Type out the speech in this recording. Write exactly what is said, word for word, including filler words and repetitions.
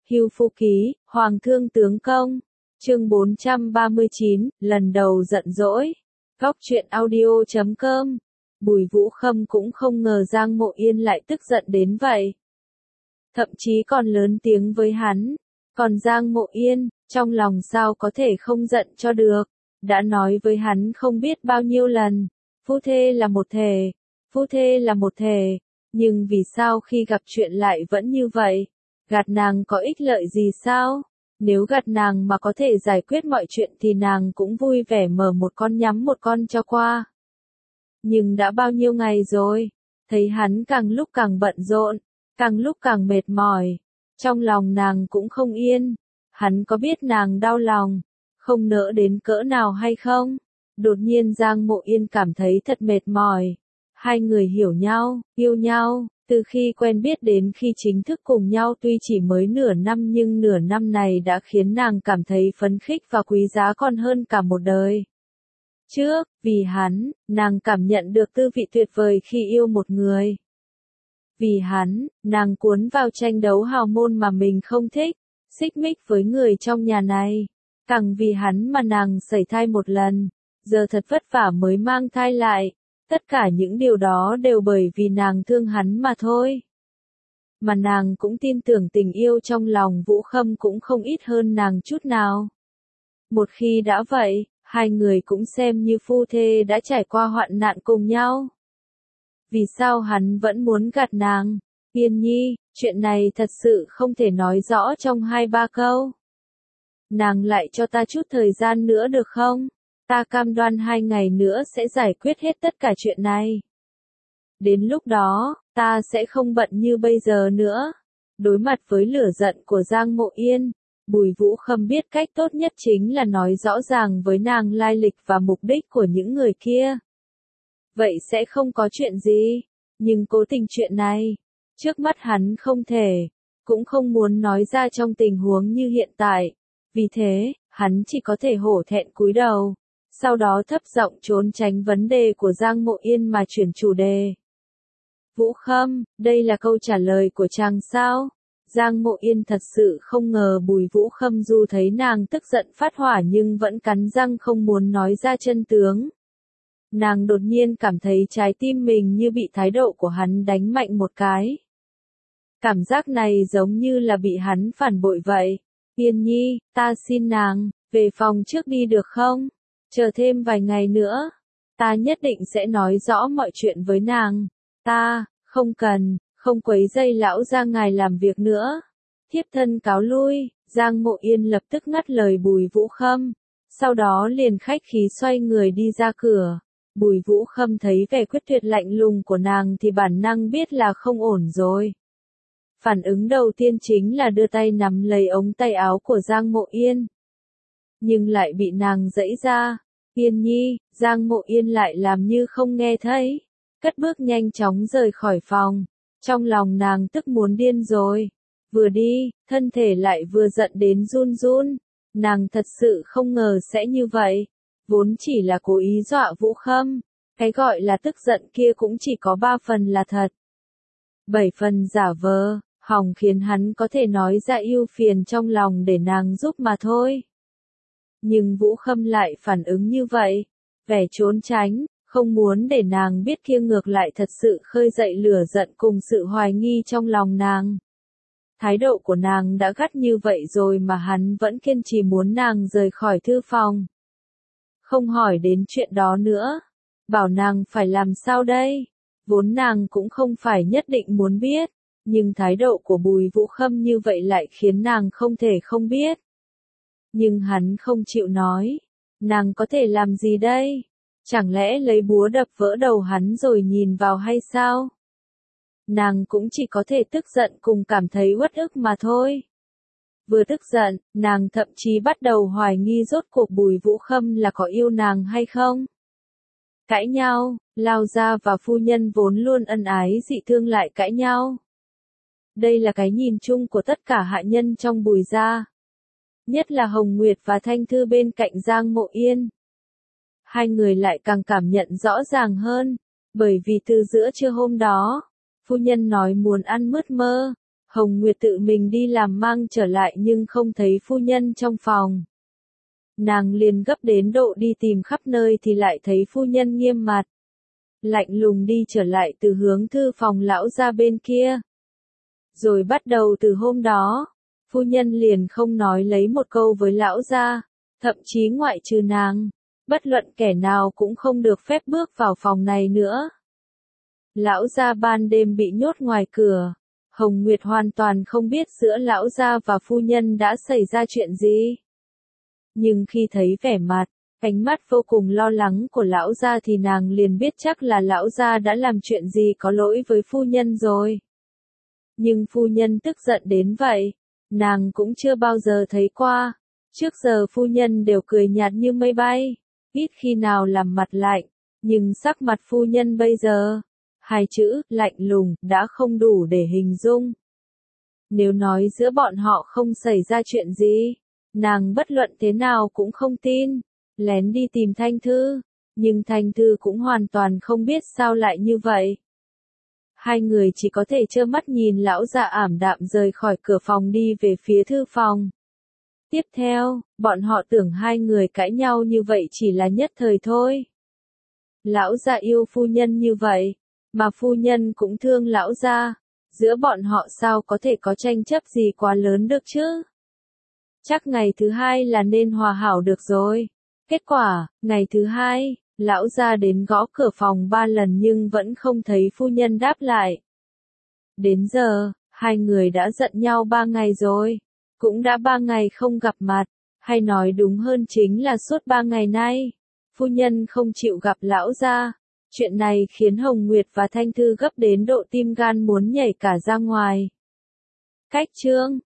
Hưu Phu Ký, Hoàng Thương Tướng Công. Chương bốn trăm ba mươi chín, lần đầu giận dỗi. Góc truyện audio chấm com. Bùi Vũ Khâm cũng không ngờ Giang Mộ Yên lại tức giận đến vậy. Thậm chí còn lớn tiếng với hắn. Còn Giang Mộ Yên, trong lòng sao có thể không giận cho được. Đã nói với hắn không biết bao nhiêu lần. Phu thê là một thể. Phu thê là một thể. Nhưng vì sao khi gặp chuyện lại vẫn như vậy? Gạt nàng có ích lợi gì sao? Nếu gạt nàng mà có thể giải quyết mọi chuyện thì nàng cũng vui vẻ mở một con nhắm một con cho qua. Nhưng đã bao nhiêu ngày rồi, thấy hắn càng lúc càng bận rộn, càng lúc càng mệt mỏi. Trong lòng nàng cũng không yên, hắn có biết nàng đau lòng, không nỡ đến cỡ nào hay không? Đột nhiên Giang Mộ Yên cảm thấy thật mệt mỏi. Hai người hiểu nhau, yêu nhau. Từ khi quen biết đến khi chính thức cùng nhau tuy chỉ mới nửa năm nhưng nửa năm này đã khiến nàng cảm thấy phấn khích và quý giá còn hơn cả một đời. Trước, vì hắn, nàng cảm nhận được tư vị tuyệt vời khi yêu một người. Vì hắn, nàng cuốn vào tranh đấu hào môn mà mình không thích, xích mích với người trong nhà này. Càng vì hắn mà nàng sẩy thai một lần, giờ thật vất vả mới mang thai lại. Tất cả những điều đó đều bởi vì nàng thương hắn mà thôi. Mà nàng cũng tin tưởng tình yêu trong lòng Vũ Khâm cũng không ít hơn nàng chút nào. Một khi đã vậy, hai người cũng xem như phu thê đã trải qua hoạn nạn cùng nhau. Vì sao hắn vẫn muốn gạt nàng? Yên Nhi, chuyện này thật sự không thể nói rõ trong hai ba câu. Nàng lại cho ta chút thời gian nữa được không? Ta cam đoan hai ngày nữa sẽ giải quyết hết tất cả chuyện này. Đến lúc đó, ta sẽ không bận như bây giờ nữa. Đối mặt với lửa giận của Giang Mộ Yên, Bùi Vũ Khâm biết cách tốt nhất chính là nói rõ ràng với nàng lai lịch và mục đích của những người kia. Vậy sẽ không có chuyện gì, nhưng cố tình chuyện này, trước mắt hắn không thể, cũng không muốn nói ra trong tình huống như hiện tại. Vì thế, hắn chỉ có thể hổ thẹn cúi đầu. Sau đó thấp giọng trốn tránh vấn đề của Giang Mộ Yên mà chuyển chủ đề. Vũ Khâm, đây là câu trả lời của chàng sao? Giang Mộ Yên thật sự không ngờ Bùi Vũ Khâm dù thấy nàng tức giận phát hỏa nhưng vẫn cắn răng không muốn nói ra chân tướng. Nàng đột nhiên cảm thấy trái tim mình như bị thái độ của hắn đánh mạnh một cái. Cảm giác này giống như là bị hắn phản bội vậy. Yên Nhi, ta xin nàng, về phòng trước đi được không? Chờ thêm vài ngày nữa, ta nhất định sẽ nói rõ mọi chuyện với nàng. Ta, không cần, không quấy rầy lão gia ngài làm việc nữa. Thiếp thân cáo lui. Giang Mộ Yên lập tức ngắt lời Bùi Vũ Khâm. Sau đó liền khách khí xoay người đi ra cửa. Bùi Vũ Khâm thấy vẻ quyết tuyệt lạnh lùng của nàng thì bản năng biết là không ổn rồi. Phản ứng đầu tiên chính là đưa tay nắm lấy ống tay áo của Giang Mộ Yên. Nhưng lại bị nàng giãy ra. Yên Nhi, Giang Mộ Yên lại làm như không nghe thấy. Cất bước nhanh chóng rời khỏi phòng. Trong lòng nàng tức muốn điên rồi. Vừa đi, thân thể lại vừa giận đến run run. Nàng thật sự không ngờ sẽ như vậy. Vốn chỉ là cố ý dọa Vũ Khâm. Cái gọi là tức giận kia cũng chỉ có ba phần là thật. Bảy phần giả vờ, hòng khiến hắn có thể nói ra ưu phiền trong lòng để nàng giúp mà thôi. Nhưng Vũ Khâm lại phản ứng như vậy, vẻ trốn tránh, không muốn để nàng biết kia ngược lại thật sự khơi dậy lửa giận cùng sự hoài nghi trong lòng nàng. Thái độ của nàng đã gắt như vậy rồi mà hắn vẫn kiên trì muốn nàng rời khỏi thư phòng. Không hỏi đến chuyện đó nữa, bảo nàng phải làm sao đây? Vốn nàng cũng không phải nhất định muốn biết, nhưng thái độ của Bùi Vũ Khâm như vậy lại khiến nàng không thể không biết. Nhưng hắn không chịu nói. Nàng có thể làm gì đây? Chẳng lẽ lấy búa đập vỡ đầu hắn rồi nhìn vào hay sao? Nàng cũng chỉ có thể tức giận cùng cảm thấy uất ức mà thôi. Vừa tức giận, nàng thậm chí bắt đầu hoài nghi rốt cuộc Bùi Vũ Khâm là có yêu nàng hay không? Cãi nhau, Lao gia và phu nhân vốn luôn ân ái dị thương lại cãi nhau. Đây là cái nhìn chung của tất cả hạ nhân trong Bùi gia. Nhất là Hồng Nguyệt và Thanh Thư bên cạnh Giang Mộ Yên. Hai người lại càng cảm nhận rõ ràng hơn, bởi vì từ giữa trưa hôm đó, phu nhân nói muốn ăn mứt mơ, Hồng Nguyệt tự mình đi làm mang trở lại nhưng không thấy phu nhân trong phòng. Nàng liền gấp đến độ đi tìm khắp nơi thì lại thấy phu nhân nghiêm mặt. Lạnh lùng đi trở lại từ hướng thư phòng lão gia bên kia. Rồi bắt đầu từ hôm đó, phu nhân liền không nói lấy một câu với lão gia, thậm chí ngoại trừ nàng, bất luận kẻ nào cũng không được phép bước vào phòng này nữa. Lão gia ban đêm bị nhốt ngoài cửa, Hồng Nguyệt hoàn toàn không biết giữa lão gia và phu nhân đã xảy ra chuyện gì. Nhưng khi thấy vẻ mặt, ánh mắt vô cùng lo lắng của lão gia thì nàng liền biết chắc là lão gia đã làm chuyện gì có lỗi với phu nhân rồi. Nhưng phu nhân tức giận đến vậy, nàng cũng chưa bao giờ thấy qua. Trước giờ phu nhân đều cười nhạt như mây bay, ít khi nào làm mặt lạnh, nhưng sắc mặt phu nhân bây giờ, hai chữ, lạnh lùng, đã không đủ để hình dung. Nếu nói giữa bọn họ không xảy ra chuyện gì, nàng bất luận thế nào cũng không tin. Lén đi tìm Thanh Thư, nhưng Thanh Thư cũng hoàn toàn không biết sao lại như vậy. Hai người chỉ có thể trơ mắt nhìn lão già ảm đạm rời khỏi cửa phòng đi về phía thư phòng. Tiếp theo, bọn họ tưởng hai người cãi nhau như vậy chỉ là nhất thời thôi. Lão già yêu phu nhân như vậy, mà phu nhân cũng thương lão già, giữa bọn họ sao có thể có tranh chấp gì quá lớn được chứ? Chắc ngày thứ hai là nên hòa hảo được rồi. Kết quả, ngày thứ hai, lão gia đến gõ cửa phòng ba lần nhưng vẫn không thấy phu nhân đáp lại. Đến giờ, hai người đã giận nhau ba ngày rồi, cũng đã ba ngày không gặp mặt, hay nói đúng hơn chính là suốt ba ngày nay, phu nhân không chịu gặp lão gia. Chuyện này khiến Hồng Nguyệt và Thanh Thư gấp đến độ tim gan muốn nhảy cả ra ngoài. Cách chương